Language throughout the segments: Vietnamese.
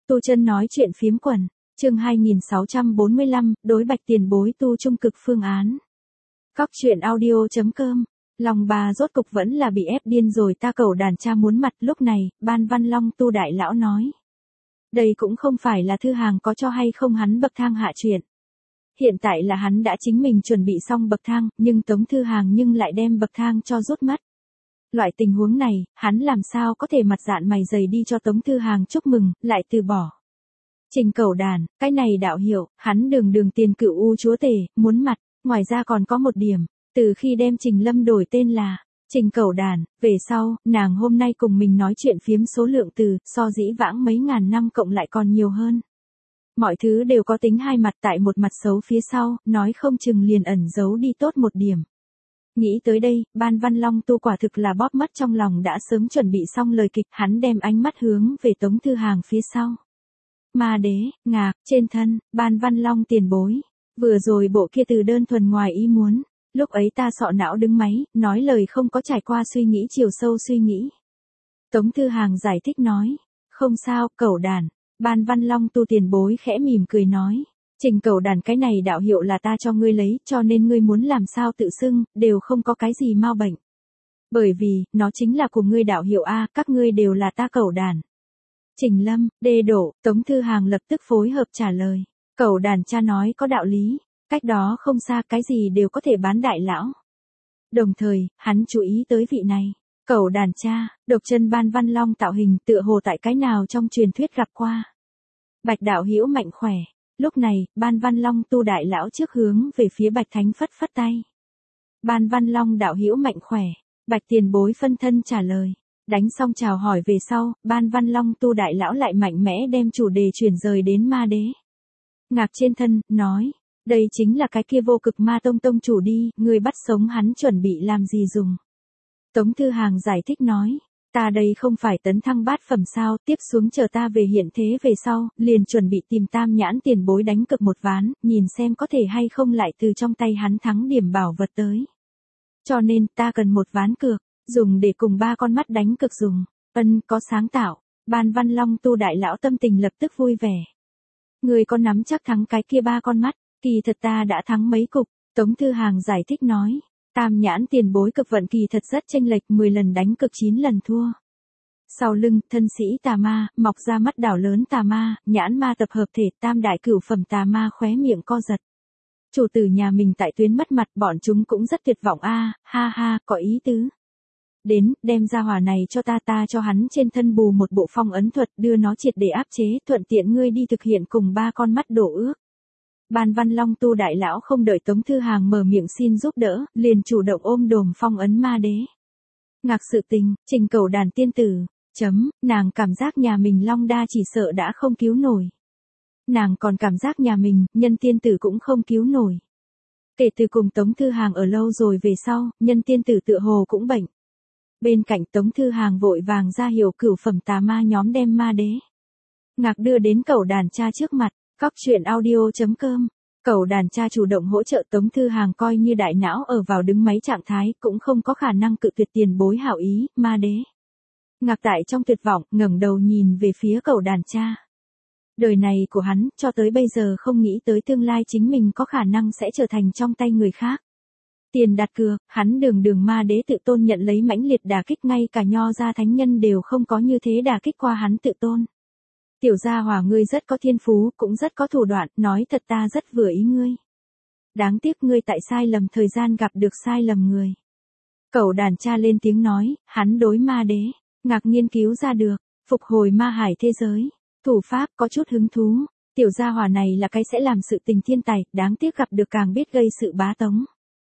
Tu Chân nói chuyện phiếm quần, chương 2645, đối bạch tiền bối tu trung cực phương án. Cóc truyện audio.com, lòng bà rốt cục vẫn là bị ép điên rồi, ta cẩu đàn cha muốn mặt. Lúc này, Ban Văn Long Tu đại lão nói. Đây cũng không phải là Thư Hàng có cho hay không hắn bậc thang hạ chuyện. Hiện tại là hắn đã chính mình chuẩn bị xong bậc thang, nhưng Tống Thư Hàng nhưng lại đem bậc thang cho rút mất. Loại tình huống này, hắn làm sao có thể mặt dạn mày dày đi cho Tống Thư Hàng chúc mừng, lại từ bỏ. Trình Cẩu Đàn, cái này đạo hiệu, hắn đường tiền cựu u chúa tể, muốn mặt. Ngoài ra còn có một điểm, từ khi đem Trình Lâm đổi tên là Trình Cẩu Đàn, về sau, nàng hôm nay cùng mình nói chuyện phiếm số lượng từ, so dĩ vãng mấy ngàn năm cộng lại còn nhiều hơn. Mọi thứ đều có tính hai mặt, tại một mặt xấu phía sau, nói không chừng liền ẩn giấu đi tốt một điểm. Nghĩ tới đây, Ban Văn Long Tu quả thực là bóp mất trong lòng đã sớm chuẩn bị xong lời kịch, hắn đem ánh mắt hướng về Tống Thư Hàng phía sau. Ma đế, ngạc, trên thân, Ban Văn Long tiền bối. Vừa rồi bộ kia từ đơn thuần ngoài ý muốn, lúc ấy ta sọ não đứng máy, nói lời không có trải qua suy nghĩ chiều sâu suy nghĩ. Tống Thư Hàng giải thích nói, không sao, Cẩu Đàn. Ban Văn Long Tu tiền bối khẽ mỉm cười nói, Trình Cẩu Đàn cái này đạo hiệu là ta cho ngươi lấy, cho nên ngươi muốn làm sao tự xưng, đều không có cái gì mau bệnh. Bởi vì, nó chính là của ngươi đạo hiệu A, các ngươi đều là ta Cẩu Đàn. Trình Lâm, đê đổ, Tống Thư Hàng lập tức phối hợp trả lời. Cẩu Đàn cha nói có đạo lý, cách đó không xa cái gì đều có thể bán đại lão. Đồng thời, hắn chú ý tới vị này. Cẩu Đàn cha, độc chân Ban Văn Long tạo hình tựa hồ tại cái nào trong truyền thuyết gặp qua. Bạch đạo hữu mạnh khỏe. Lúc này, Ban Văn Long Tu đại lão trước hướng về phía Bạch Thánh phất phất tay. Ban Văn Long đạo hữu mạnh khỏe. Bạch tiền bối phân thân trả lời. Đánh xong chào hỏi về sau, Ban Văn Long Tu đại lão lại mạnh mẽ đem chủ đề chuyển rời đến ma đế. Ngạc trên thân, nói, đây chính là cái kia vô cực ma tông chủ đi, người bắt sống hắn chuẩn bị làm gì dùng. Tống Thư Hàng giải thích nói, ta đây không phải tấn thăng bát phẩm sao, tiếp xuống chờ ta về hiện thế về sau, liền chuẩn bị tìm Tam Nhãn tiền bối đánh cược một ván, nhìn xem có thể hay không lại từ trong tay hắn thắng điểm bảo vật tới. Cho nên, ta cần một ván cược, dùng để cùng ba con mắt đánh cược dùng. Có sáng tạo. Ban Văn Long Tu đại lão tâm tình lập tức vui vẻ. Người có nắm chắc thắng cái kia ba con mắt, kỳ thật ta đã thắng mấy cục. Tống Thư Hàng giải thích nói, Tam Nhãn tiền bối cực vận kỳ thật rất chênh lệch, 10 lần đánh cực 9 lần thua. Sau lưng, thân sĩ tà ma, mọc ra mắt đảo lớn tà ma, nhãn ma tập hợp thể, tam đại cửu phẩm tà ma khóe miệng co giật. Chủ tử nhà mình tại tuyến mất mặt, bọn chúng cũng rất tuyệt vọng a, ha ha, có ý tứ. Đến, đem ra hỏa này cho ta cho hắn trên thân bù một bộ phong ấn thuật, đưa nó triệt để áp chế, thuận tiện ngươi đi thực hiện cùng ba con mắt đổ ước. Ban Văn Long Tu đại lão không đợi Tống Thư Hàng mở miệng xin giúp đỡ, liền chủ động ôm đồm phong ấn ma đế. Ngạc sự tình, Trình Cẩu Đàn tiên tử, nàng cảm giác nhà mình Long Đa chỉ sợ đã không cứu nổi. Nàng còn cảm giác nhà mình, Nhân tiên tử cũng không cứu nổi. Kể từ cùng Tống Thư Hàng ở lâu rồi về sau, Nhân tiên tử tựa hồ cũng bệnh. Bên cạnh Tống Thư Hàng vội vàng ra hiệu cửu phẩm tà ma nhóm đem ma đế. Ngạc đưa đến Cẩu Đàn cha trước mặt, cóc truyện audio.com. Cẩu Đàn cha chủ động hỗ trợ Tống Thư Hàng coi như đại não ở vào đứng máy trạng thái, cũng không có khả năng cự tuyệt tiền bối hảo ý, ma đế. Ngạc tại trong tuyệt vọng, ngẩng đầu nhìn về phía Cẩu Đàn cha. Đời này của hắn, cho tới bây giờ không nghĩ tới tương lai chính mình có khả năng sẽ trở thành trong tay người khác. Tiền đặt cược, hắn đường ma đế tự tôn nhận lấy mãnh liệt đả kích, ngay cả nho gia thánh nhân đều không có như thế đả kích qua hắn tự tôn. Tiểu gia hỏa ngươi rất có thiên phú, cũng rất có thủ đoạn, nói thật ta rất vừa ý ngươi. Đáng tiếc ngươi tại sai lầm thời gian gặp được sai lầm người. Cẩu Đàn cha lên tiếng nói, hắn đối ma đế, Ngạc nghiên cứu ra được, phục hồi ma hải thế giới, thủ pháp có chút hứng thú. Tiểu gia hỏa này là cái sẽ làm sự tình thiên tài, đáng tiếc gặp được càng biết gây sự bá tống.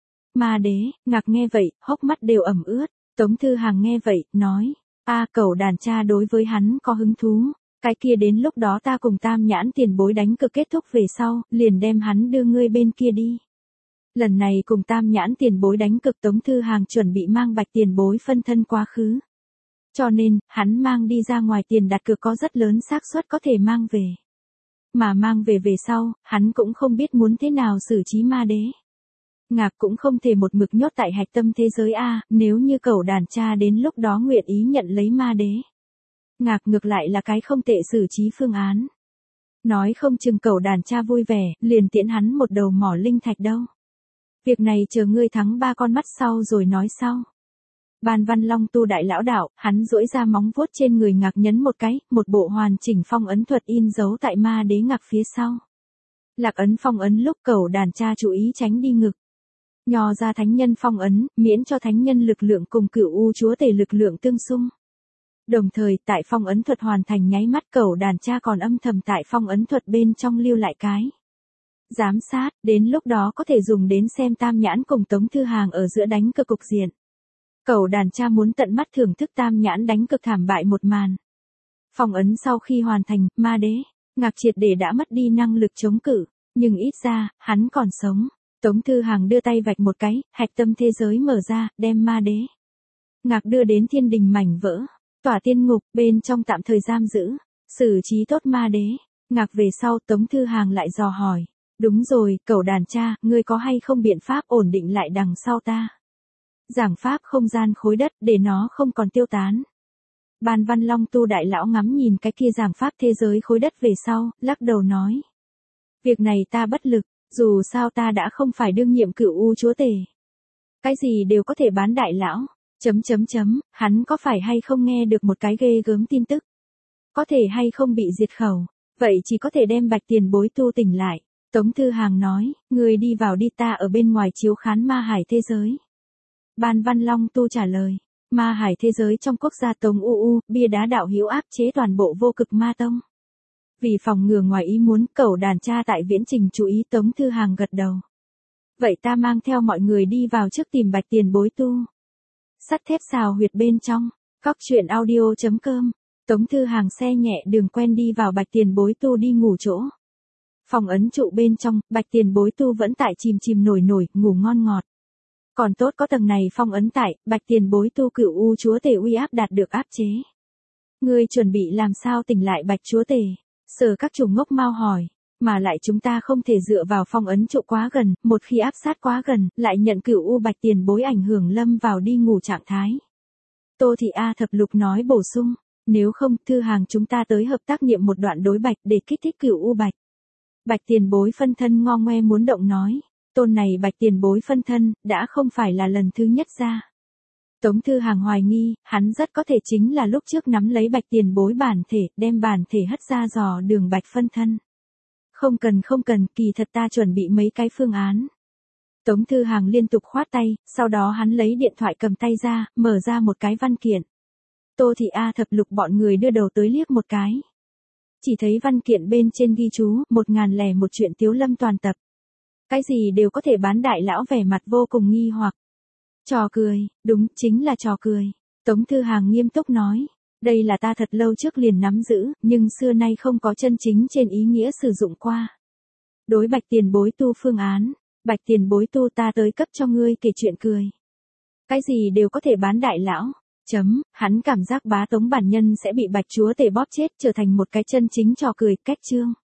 Ma đế, Ngạc nghe vậy, hốc mắt đều ẩm ướt. Tống Thư Hàng nghe vậy, nói, Cẩu Đàn cha đối với hắn có hứng thú. Cái kia đến lúc đó ta cùng Tam Nhãn tiền bối đánh cược kết thúc về sau, liền đem hắn đưa ngươi bên kia đi. Lần này cùng Tam Nhãn tiền bối đánh cược, Tống Thư Hàng chuẩn bị mang Bạch tiền bối phân thân quá khứ. Cho nên, hắn mang đi ra ngoài tiền đặt cược có rất lớn xác suất có thể mang về. Mà mang về sau, hắn cũng không biết muốn thế nào xử trí ma đế. Ngạc cũng không thể một mực nhốt tại hạch tâm thế giới a, nếu như Cẩu Đàn cha đến lúc đó nguyện ý nhận lấy ma đế. Ngạc ngược lại là cái không tệ xử trí phương án. Nói không chừng cẩu đàn cha vui vẻ, liền tiễn hắn một đầu mỏ linh thạch đâu. Việc này chờ ngươi thắng 3 con mắt sau rồi nói sau. Ban Văn Long tu đại lão đạo, hắn duỗi ra móng vuốt trên người Ngạc nhấn một cái, một bộ hoàn chỉnh phong ấn thuật in dấu tại ma đế Ngạc phía sau. Lạc ấn phong ấn lúc cẩu đàn cha chú ý tránh đi ngực. Nho ra thánh nhân phong ấn, miễn cho thánh nhân lực lượng cùng Cửu U chúa tể lực lượng tương xung. Đồng thời, tại phong ấn thuật hoàn thành nháy mắt cẩu đàn cha còn âm thầm tại phong ấn thuật bên trong lưu lại cái giám sát, đến lúc đó có thể dùng đến xem Tam Nhãn cùng Tống Thư Hàng ở giữa đánh cược cục diện. Cẩu đàn cha muốn tận mắt thưởng thức Tam Nhãn đánh cực thảm bại một màn. Phong ấn sau khi hoàn thành, ma đế, Ngạc triệt để đã mất đi năng lực chống cự, nhưng ít ra, hắn còn sống. Tống Thư Hàng đưa tay vạch một cái, hạch tâm thế giới mở ra, đem ma đế Ngạc đưa đến thiên đình mảnh vỡ, tỏa tiên ngục, bên trong tạm thời giam giữ, xử trí tốt ma đế Ngạc về sau. Tống Thư Hàng lại dò hỏi, đúng rồi, cẩu đàn cha, ngươi có hay không biện pháp ổn định lại đằng sau ta? Giảng pháp không gian khối đất để nó không còn tiêu tán. Ban Văn Long tu đại lão ngắm nhìn cái kia giảng pháp thế giới khối đất về sau, lắc đầu nói. Việc này ta bất lực, dù sao ta đã không phải đương nhiệm Cửu U chúa tể. Cái gì đều có thể bán đại lão. Hắn có phải hay không nghe được một cái ghê gớm tin tức? Có thể hay không bị diệt khẩu, vậy chỉ có thể đem Bạch tiền bối tu tỉnh lại. Tống Thư Hàng nói, người đi vào đi, ta ở bên ngoài chiếu khán ma hải thế giới. Ban Văn Long tu trả lời, ma hải thế giới trong quốc gia Tống UU, bia đá đạo hữu áp chế toàn bộ vô cực ma tông. Vì phòng ngừa ngoài ý muốn, cẩu đàn cha tại viễn trình chú ý. Tống Thư Hàng gật đầu. Vậy ta mang theo mọi người đi vào trước tìm Bạch tiền bối tu. Sắt thép xào huyệt bên trong, Cóc Truyện Audio.com. Tống Thư Hàng xe nhẹ đường quen đi vào Bạch tiền bối tu đi ngủ chỗ. Phòng ấn trụ bên trong, Bạch tiền bối tu vẫn tại chìm nổi, ngủ ngon ngọt. Còn tốt có tầng này phong ấn tại, Bạch tiền bối tu Cửu U chúa tể uy áp đạt được áp chế. Ngươi chuẩn bị làm sao tỉnh lại Bạch chúa tể? Sở các chủ ngốc mau hỏi, mà lại chúng ta không thể dựa vào phong ấn trụ quá gần, một khi áp sát quá gần, lại nhận Cửu U Bạch tiền bối ảnh hưởng lâm vào đi ngủ trạng thái. Tô Thị A Thập Lục nói bổ sung, nếu không, Thư Hàng chúng ta tới hợp tác niệm một đoạn đối Bạch để kích thích Cửu U Bạch. Bạch tiền bối phân thân ngo ngoe muốn động nói, tôn này Bạch tiền bối phân thân, đã không phải là lần thứ nhất ra. Tống Thư Hàng hoài nghi, hắn rất có thể chính là lúc trước nắm lấy Bạch tiền bối bản thể, đem bản thể hất ra dò đường Bạch phân thân. Không cần, kỳ thật ta chuẩn bị mấy cái phương án. Tống Thư Hàng liên tục khoát tay, sau đó hắn lấy điện thoại cầm tay ra, mở ra một cái văn kiện. Tô Thị A Thập Lục bọn người đưa đầu tới liếc một cái. Chỉ thấy văn kiện bên trên ghi chú, 1001 chuyện Tiếu Lâm toàn tập. Cái gì đều có thể bán đại lão vẻ mặt vô cùng nghi hoặc. Trò cười, đúng, chính là trò cười. Tống Thư Hàng nghiêm túc nói, đây là ta thật lâu trước liền nắm giữ, nhưng xưa nay không có chân chính trên ý nghĩa sử dụng qua. Đối Bạch tiền bối tu phương án, Bạch tiền bối tu ta tới cấp cho ngươi kể chuyện cười. Cái gì đều có thể bán đại lão. Hắn cảm giác bá tống bản nhân sẽ bị Bạch chúa tể bóp chết trở thành một cái chân chính trò cười, cách chương.